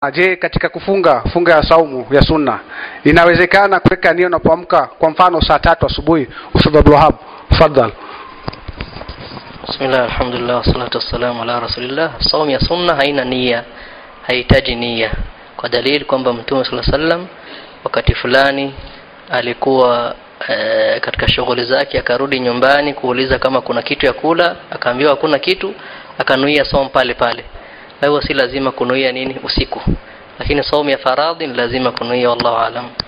Je, katika funga ya saumu ya sunna inawezekana kuweka nia unapoamka, kwa mfano saa 3 asubuhi? Ustadh Abdul Wahhab, tafadhali. Bismillah, alhamdulillah, wassalatu wassalamu ala rasulillah. Saumu ya sunna haina nia, haihitaji nia, kwa dalili kwamba Mtume sallallahu alaihi wasallam wakati fulani alikuwa katika shughuli zake, akarudi nyumbani kuuliza kama kuna kitu ya kula, akaambiwa hakuna kitu, akanuia saumu pale pale. Kwa hiyo si lazima kunuia nini usiku, lakini saumu ya faradhi ni lazima kunuia, wallahu aalam.